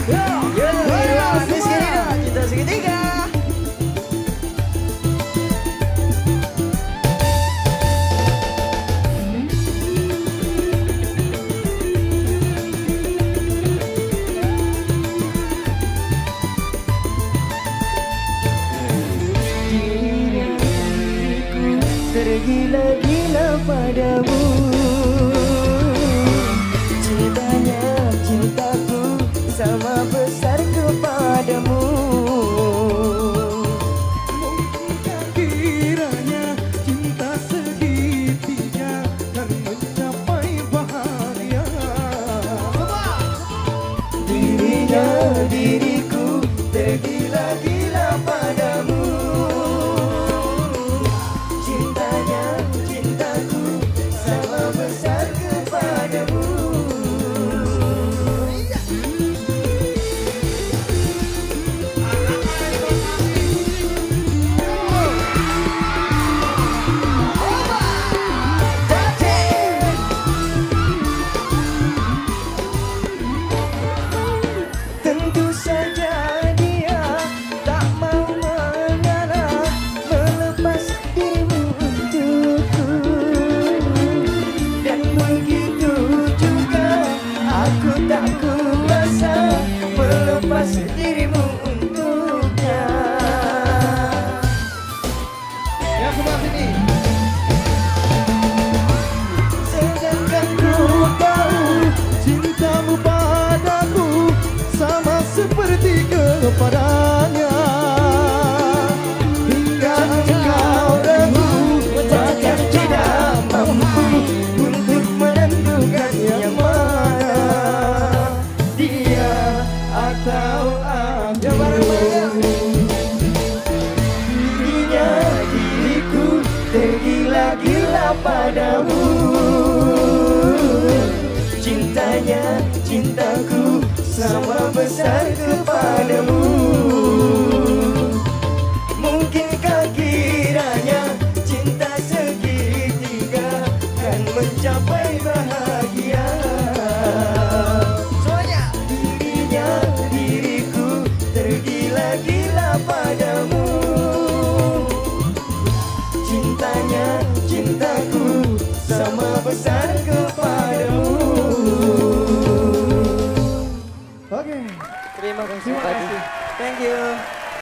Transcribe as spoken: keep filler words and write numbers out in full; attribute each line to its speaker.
Speaker 1: Cinta segitiga. Tergila-gila padamu, cintanya cintaku sama besar kepadamu.
Speaker 2: Mungkinkah kiranya cinta segitiga dan mencapai bahagia?
Speaker 1: Dirinya diriku tergila-gila padamu, cintanya cintaku sama besar kepadamu. Tentu saja dia tak mau mengalah melepas dirimu untukku, dan begitu juga aku tak kuasa melepas dirimu untuknya.
Speaker 2: Yang sebelah sini.
Speaker 1: Sedangkan ku tahu
Speaker 2: Cintamu padaku sama seperti kepadanya. Hingga engkau ragu,
Speaker 1: takkan tidak mampu untuk menentukan yang mana, dia atau aku. Dirinya diriku tergila-gila padamu, cintanya cintaku sama besar kepadamu.